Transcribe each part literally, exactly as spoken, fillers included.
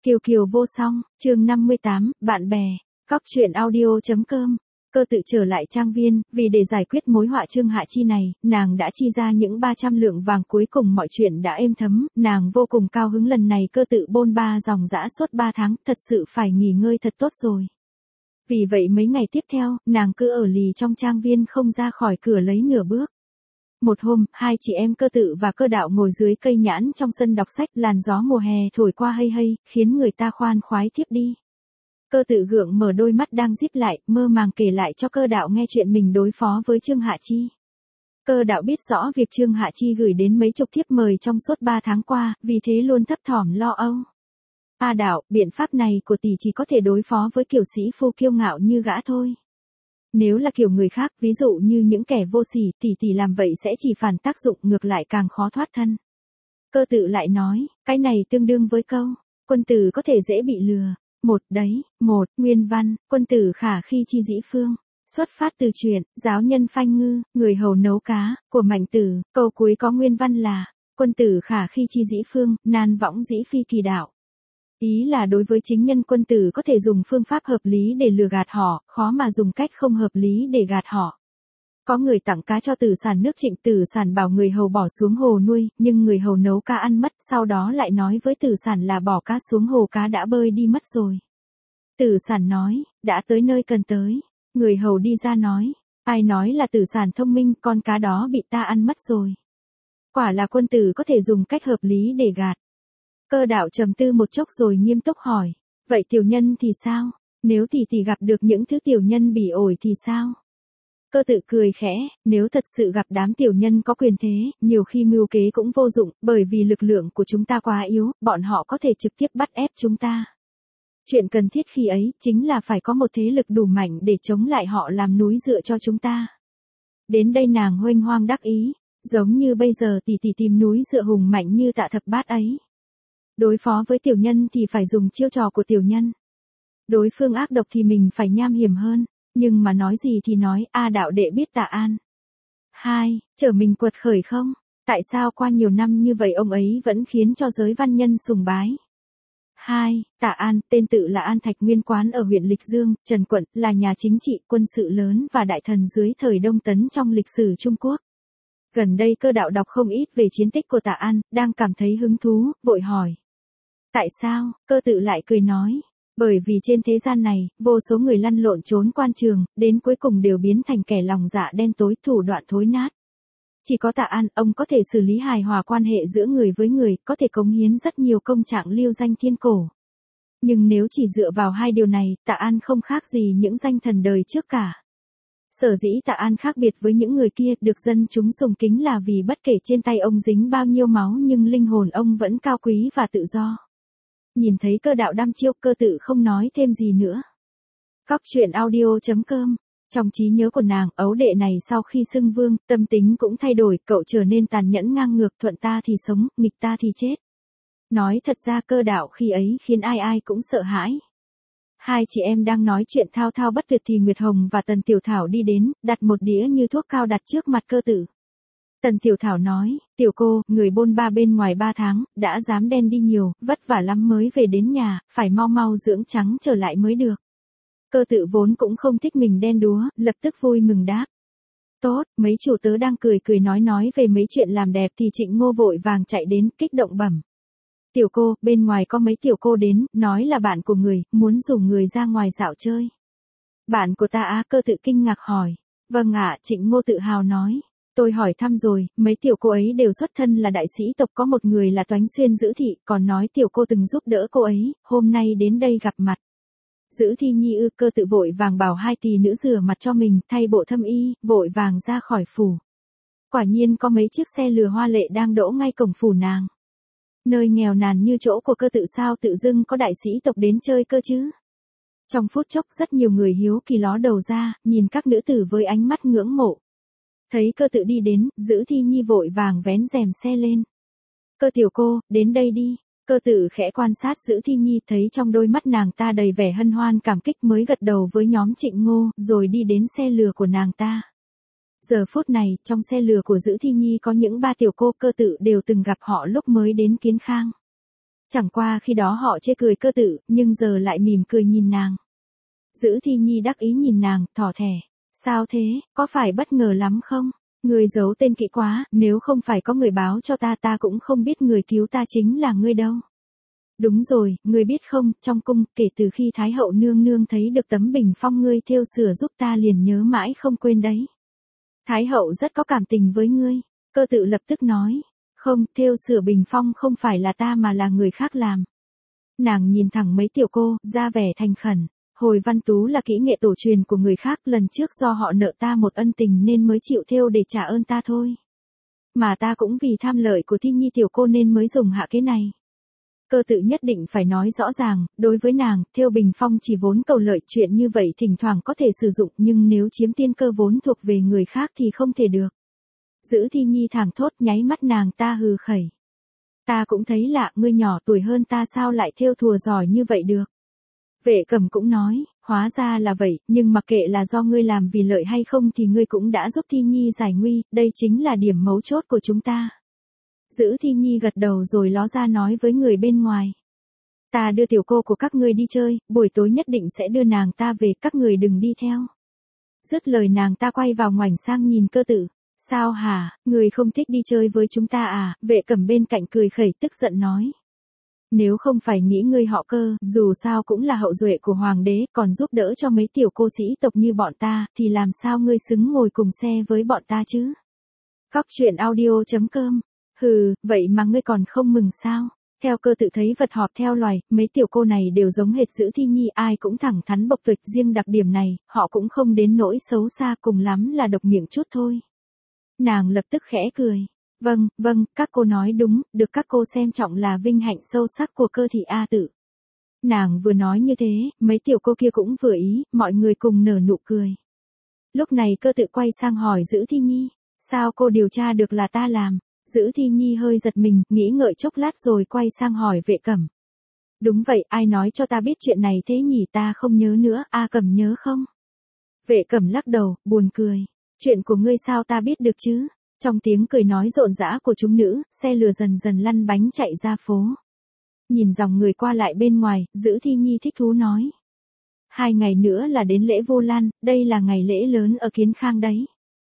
Kiều Kiều vô song, chương năm mươi tám, bạn bè, Cóc truyện audio.com. Cơ tự trở lại trang viên, vì để giải quyết mối họa Trương Hạ Chi này, nàng đã chi ra những ba trăm lượng vàng, cuối cùng mọi chuyện đã êm thấm, nàng vô cùng cao hứng. Lần này cơ tự bôn ba dòng dã suốt ba tháng, thật sự phải nghỉ ngơi thật tốt rồi. Vì vậy mấy ngày tiếp theo, nàng cứ ở lì trong trang viên không ra khỏi cửa lấy nửa bước. Một hôm, hai chị em Cơ Tự và Cơ Đạo ngồi dưới cây nhãn trong sân đọc sách, làn gió mùa hè thổi qua hây hây, khiến người ta khoan khoái thiếp đi. Cơ Tự gượng mở đôi mắt đang díp lại, mơ màng kể lại cho Cơ Đạo nghe chuyện mình đối phó với Trương Hạ Chi. Cơ Đạo biết rõ việc Trương Hạ Chi gửi đến mấy chục thiếp mời trong suốt ba tháng qua, vì thế luôn thấp thỏm lo âu. A Đạo, biện pháp này của tỷ chỉ có thể đối phó với kiểu sĩ phu kiêu ngạo như gã thôi. Nếu là kiểu người khác, ví dụ như những kẻ vô sỉ, tỷ tỷ làm vậy sẽ chỉ phản tác dụng, ngược lại càng khó thoát thân. Cơ Tự lại nói, cái này tương đương với câu, quân tử có thể dễ bị lừa. Một đấy, một, nguyên văn, quân tử khả khi chi dĩ phương. Xuất phát từ truyện, giáo nhân phanh ngư, người hầu nấu cá, của Mạnh Tử, câu cuối có nguyên văn là, quân tử khả khi chi dĩ phương, nan võng dĩ phi kỳ đạo. Ý là đối với chính nhân quân tử có thể dùng phương pháp hợp lý để lừa gạt họ, khó mà dùng cách không hợp lý để gạt họ. Có người tặng cá cho Tử Sản nước Trịnh, Tử Sản bảo người hầu bỏ xuống hồ nuôi, nhưng người hầu nấu cá ăn mất, sau đó lại nói với Tử Sản là bỏ cá xuống hồ cá đã bơi đi mất rồi. Tử Sản nói, đã tới nơi cần tới. Người hầu đi ra nói, ai nói là Tử Sản thông minh, con cá đó bị ta ăn mất rồi. Quả là quân tử có thể dùng cách hợp lý để gạt. Cơ Đạo trầm tư một chốc rồi nghiêm túc hỏi, vậy tiểu nhân thì sao? Nếu tỷ tỷ gặp được những thứ tiểu nhân bỉ ổi thì sao? Cơ Tự cười khẽ, nếu thật sự gặp đám tiểu nhân có quyền thế, nhiều khi mưu kế cũng vô dụng, bởi vì lực lượng của chúng ta quá yếu, bọn họ có thể trực tiếp bắt ép chúng ta. Chuyện cần thiết khi ấy, chính là phải có một thế lực đủ mạnh để chống lại họ, làm núi dựa cho chúng ta. Đến đây nàng huênh hoang đắc ý, giống như bây giờ tỷ tỷ tìm núi dựa hùng mạnh như Tạ Thập Bát ấy. Đối phó với tiểu nhân thì phải dùng chiêu trò của tiểu nhân. Đối phương ác độc thì mình phải nham hiểm hơn. Nhưng mà nói gì thì nói, A Đạo đệ biết Tạ An. Hai, trở mình quật khởi không? Tại sao qua nhiều năm như vậy ông ấy vẫn khiến cho giới văn nhân sùng bái? Hai, Tạ An, tên tự là An Thạch, nguyên quán ở huyện Lịch Dương, Trần Quận, là nhà chính trị, quân sự lớn và đại thần dưới thời Đông Tấn trong lịch sử Trung Quốc. Gần đây Cơ Đạo đọc không ít về chiến tích của Tạ An, đang cảm thấy hứng thú, vội hỏi. Tại sao? Cơ Tự lại cười nói. Bởi vì trên thế gian này, vô số người lăn lộn trốn quan trường, đến cuối cùng đều biến thành kẻ lòng dạ đen tối, thủ đoạn thối nát. Chỉ có Tạ An, ông có thể xử lý hài hòa quan hệ giữa người với người, có thể cống hiến rất nhiều công trạng lưu danh thiên cổ. Nhưng nếu chỉ dựa vào hai điều này, Tạ An không khác gì những danh thần đời trước cả. Sở dĩ Tạ An khác biệt với những người kia, được dân chúng sùng kính là vì bất kể trên tay ông dính bao nhiêu máu nhưng linh hồn ông vẫn cao quý và tự do. Nhìn thấy Cơ Đạo đăm chiêu, Cơ Tự không nói thêm gì nữa. Cóc truyện audio.com. Trong trí nhớ của nàng, ấu đệ này sau khi xưng vương, tâm tính cũng thay đổi, cậu trở nên tàn nhẫn ngang ngược, thuận ta thì sống, nghịch ta thì chết. Nói thật ra Cơ Đạo khi ấy khiến ai ai cũng sợ hãi. Hai chị em đang nói chuyện thao thao bất tuyệt thì Nguyệt Hồng và Tần Tiểu Thảo đi đến, đặt một đĩa như thuốc cao đặt trước mặt Cơ Tự. Tần Tiểu Thảo nói, tiểu cô, người bôn ba bên ngoài ba tháng, đã dám đen đi nhiều, vất vả lắm mới về đến nhà, phải mau mau dưỡng trắng trở lại mới được. Cơ Tự vốn cũng không thích mình đen đúa, lập tức vui mừng đáp. Tốt, mấy chủ tớ đang cười cười nói nói về mấy chuyện làm đẹp thì Trịnh Ngô vội vàng chạy đến, kích động bẩm. Tiểu cô, bên ngoài có mấy tiểu cô đến, nói là bạn của người, muốn rủ người ra ngoài dạo chơi. Bạn của ta á? Cơ Tự kinh ngạc hỏi. Vâng ạ, Trịnh Ngô tự hào nói. Tôi hỏi thăm rồi, mấy tiểu cô ấy đều xuất thân là đại sĩ tộc, có một người là Toánh Xuyên Giữ Thị, còn nói tiểu cô từng giúp đỡ cô ấy, hôm nay đến đây gặp mặt. Giữ Thi nhi ư? Cơ Tự vội vàng bảo hai tỳ nữ rửa mặt cho mình, thay bộ thâm y, vội vàng ra khỏi phủ. Quả nhiên có mấy chiếc xe lừa hoa lệ đang đỗ ngay cổng phủ nàng. Nơi nghèo nàn như chỗ của Cơ Tự sao tự dưng có đại sĩ tộc đến chơi cơ chứ? Trong phút chốc rất nhiều người hiếu kỳ ló đầu ra, nhìn các nữ tử với ánh mắt ngưỡng mộ. Thấy Cơ Tự đi đến, Giữ Thi nhi vội vàng vén rèm xe lên. Cơ tiểu cô, đến đây đi. Cơ Tự khẽ quan sát Giữ Thi nhi, thấy trong đôi mắt nàng ta đầy vẻ hân hoan cảm kích, mới gật đầu với nhóm Trịnh Ngô, rồi đi đến xe lừa của nàng ta. Giờ phút này, trong xe lừa của Giữ Thi nhi có những ba tiểu cô, Cơ Tự đều từng gặp họ lúc mới đến Kiến Khang. Chẳng qua khi đó họ chê cười Cơ Tự, nhưng giờ lại mỉm cười nhìn nàng. Dữ Thi Nhi đắc ý nhìn nàng, thỏ thẻ. Sao thế, có phải bất ngờ lắm không? Người giấu tên kỹ quá, nếu không phải có người báo cho ta ta cũng không biết người cứu ta chính là ngươi đâu. Đúng rồi, ngươi biết không, trong cung, kể từ khi Thái hậu nương nương thấy được tấm bình phong ngươi thêu sửa giúp ta liền nhớ mãi không quên đấy. Thái hậu rất có cảm tình với ngươi. Cơ Tự lập tức nói. Không, thêu sửa bình phong không phải là ta mà là người khác làm. Nàng nhìn thẳng mấy tiểu cô, ra vẻ thành khẩn. Hồi văn tú là kỹ nghệ tổ truyền của người khác, lần trước do họ nợ ta một ân tình nên mới chịu thêu để trả ơn ta thôi. Mà ta cũng vì tham lợi của Thi Nhi tiểu cô nên mới dùng hạ kế này. Cơ Tự nhất định phải nói rõ ràng, đối với nàng, thêu bình phong chỉ vốn cầu lợi, chuyện như vậy thỉnh thoảng có thể sử dụng nhưng nếu chiếm tiên cơ vốn thuộc về người khác thì không thể được. Dữ Thi Nhi thẳng thốt, nháy mắt nàng ta hừ khẩy. Ta cũng thấy lạ, ngươi nhỏ tuổi hơn ta sao lại thêu thùa giỏi như vậy được. Vệ Cẩm cũng nói, hóa ra là vậy, nhưng mặc kệ là do ngươi làm vì lợi hay không thì ngươi cũng đã giúp Thi Nhi giải nguy, đây chính là điểm mấu chốt của chúng ta. Dữ Thi Nhi gật đầu rồi ló ra nói với người bên ngoài. Ta đưa tiểu cô của các ngươi đi chơi, buổi tối nhất định sẽ đưa nàng ta về, các người đừng đi theo. Dứt lời nàng ta quay vào ngoảnh sang nhìn Cơ Tự. Sao hả, người không thích đi chơi với chúng ta à? Vệ Cẩm bên cạnh cười khẩy tức giận nói. Nếu không phải nghĩ ngươi họ Cơ, dù sao cũng là hậu duệ của hoàng đế, còn giúp đỡ cho mấy tiểu cô sĩ tộc như bọn ta, thì làm sao ngươi xứng ngồi cùng xe với bọn ta chứ? Cóc truyện audio chấm com. Hừ, vậy mà ngươi còn không mừng sao? Theo Cơ Tự thấy vật họp theo loài, mấy tiểu cô này đều giống hệt Dữ Thi Nhi, ai cũng thẳng thắn bộc tuyệt, riêng đặc điểm này, họ cũng không đến nỗi xấu xa, cùng lắm là độc miệng chút thôi. Nàng lập tức khẽ cười. Vâng, vâng, các cô nói đúng, được các cô xem trọng là vinh hạnh sâu sắc của Cơ thị A Tự. Nàng vừa nói như thế, mấy tiểu cô kia cũng vừa ý, mọi người cùng nở nụ cười. Lúc này Cơ Tự quay sang hỏi Dữ Thi Nhi, sao cô điều tra được là ta làm? Dữ Thi Nhi hơi giật mình, nghĩ ngợi chốc lát rồi quay sang hỏi Vệ Cẩm. Đúng vậy, ai nói cho ta biết chuyện này thế nhỉ, ta không nhớ nữa, A Cẩm nhớ không? Vệ Cẩm lắc đầu, buồn cười. Chuyện của ngươi sao ta biết được chứ? Trong tiếng cười nói rộn rã của chúng nữ, xe lừa dần dần lăn bánh chạy ra phố. Nhìn dòng người qua lại bên ngoài, Dữ Thi Nhi thích thú nói. Hai ngày nữa là đến lễ Vu Lan, đây là ngày lễ lớn ở Kiến Khang đấy.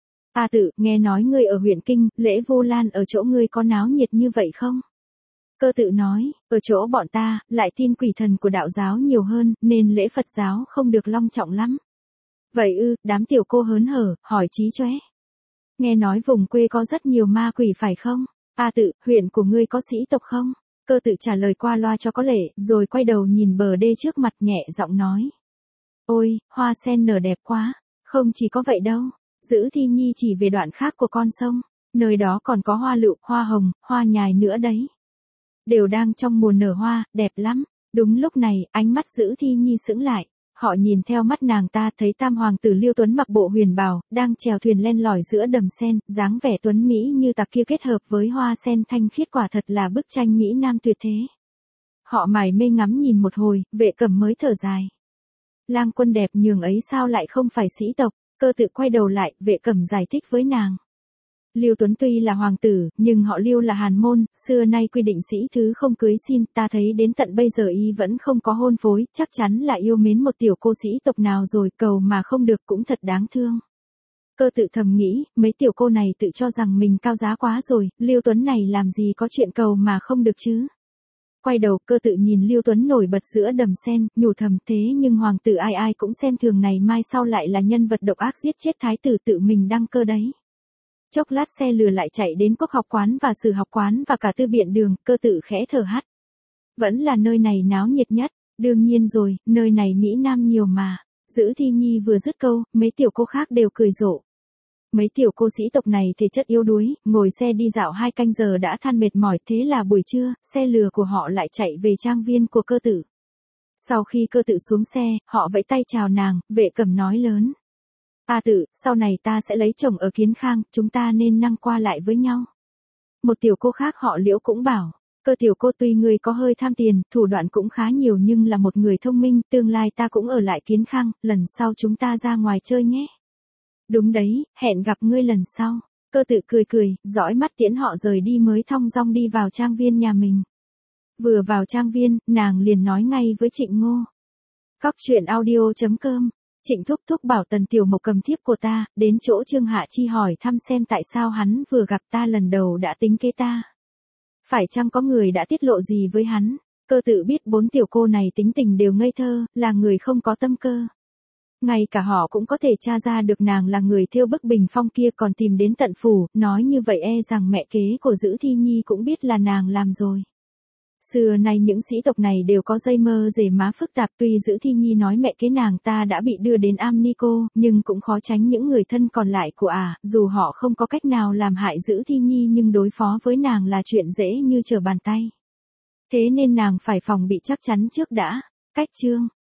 A Tự, nghe nói ngươi ở huyện Kinh, lễ Vu Lan ở chỗ ngươi có náo nhiệt như vậy không? Cơ Tự nói, ở chỗ bọn ta, lại tin quỷ thần của đạo giáo nhiều hơn, nên lễ Phật giáo không được long trọng lắm. Vậy ư, đám tiểu cô hớn hở, hỏi chí chóe. Nghe nói vùng quê có rất nhiều ma quỷ phải không? A Tự, huyện của ngươi có sĩ tộc không? Cơ Tự trả lời qua loa cho có lệ, rồi quay đầu nhìn bờ đê trước mặt nhẹ giọng nói. Ôi, hoa sen nở đẹp quá. Không chỉ có vậy đâu. Dữ Thi Nhi chỉ về đoạn khác của con sông. Nơi đó còn có hoa lựu, hoa hồng, hoa nhài nữa đấy. Đều đang trong mùa nở hoa, đẹp lắm. Đúng lúc này, ánh mắt Dữ Thi Nhi sững lại. Họ nhìn theo mắt nàng ta thấy tam hoàng tử Liêu Tuấn mặc bộ huyền bào, đang chèo thuyền len lỏi giữa đầm sen, dáng vẻ tuấn mỹ như tạc kia kết hợp với hoa sen thanh khiết quả thật là bức tranh mỹ nam tuyệt thế. Họ mải mê ngắm nhìn một hồi, Vệ Cẩm mới thở dài. Lang quân đẹp nhường ấy sao lại không phải sĩ tộc? Cơ Tự quay đầu lại, Vệ Cẩm giải thích với nàng. Liêu Tuấn tuy là hoàng tử, nhưng họ Liêu là hàn môn, xưa nay quy định sĩ thứ không cưới xin, ta thấy đến tận bây giờ y vẫn không có hôn phối, chắc chắn là yêu mến một tiểu cô sĩ tộc nào rồi, cầu mà không được cũng thật đáng thương. Cơ Tự thầm nghĩ, mấy tiểu cô này tự cho rằng mình cao giá quá rồi, Liêu Tuấn này làm gì có chuyện cầu mà không được chứ. Quay đầu, Cơ Tự nhìn Liêu Tuấn nổi bật giữa đầm sen, nhủ thầm thế nhưng hoàng tử ai ai cũng xem thường này, mai sau lại là nhân vật độc ác giết chết thái tử tự mình đăng cơ đấy. Chốc lát xe lừa lại chạy đến Quốc học quán và Sử học quán và cả Tư biện đường, Cơ Tự khẽ thở hắt. Vẫn là nơi này náo nhiệt nhất, đương nhiên rồi, nơi này Mỹ Nam nhiều mà. Dữ Thi Nhi vừa dứt câu, mấy tiểu cô khác đều cười rộ. Mấy tiểu cô sĩ tộc này thể chất yếu đuối, ngồi xe đi dạo hai canh giờ đã than mệt mỏi, thế là buổi trưa, xe lừa của họ lại chạy về trang viên của Cơ Tự. Sau khi Cơ Tự xuống xe, họ vẫy tay chào nàng, Vệ Cẩm nói lớn. A Tự, sau này ta sẽ lấy chồng ở Kiến Khang, chúng ta nên năng qua lại với nhau. Một tiểu cô khác họ Liễu cũng bảo, Cơ tiểu cô tuy người có hơi tham tiền, thủ đoạn cũng khá nhiều nhưng là một người thông minh, tương lai ta cũng ở lại Kiến Khang, lần sau chúng ta ra ngoài chơi nhé. Đúng đấy, hẹn gặp ngươi lần sau. Cơ Tự cười cười, dõi mắt tiễn họ rời đi mới thong dong đi vào trang viên nhà mình. Vừa vào trang viên, nàng liền nói ngay với Trịnh Ngô. Cóc truyện audio chấm com. Trịnh thúc thúc bảo Tần Tiểu Mộc cầm thiếp của ta, đến chỗ Trương Hạ Chi hỏi thăm xem tại sao hắn vừa gặp ta lần đầu đã tính kế ta. Phải chăng có người đã tiết lộ gì với hắn? Cơ tự biết bốn tiểu cô này tính tình đều ngây thơ, là người không có tâm cơ. Ngay cả họ cũng có thể tra ra được nàng là người thiêu bức bình phong kia còn tìm đến tận phủ, nói như vậy e rằng mẹ kế của Dữ Thi Nhi cũng biết là nàng làm rồi. Xưa nay những sĩ tộc này đều có dây mơ rể má phức tạp, tuy Dữ Thi Nhi nói mẹ kế nàng ta đã bị đưa đến Am Ni Cô, nhưng cũng khó tránh những người thân còn lại của ả, à, dù họ không có cách nào làm hại Dữ Thi Nhi nhưng đối phó với nàng là chuyện dễ như trở bàn tay. Thế nên nàng phải phòng bị chắc chắn trước đã. Cách chương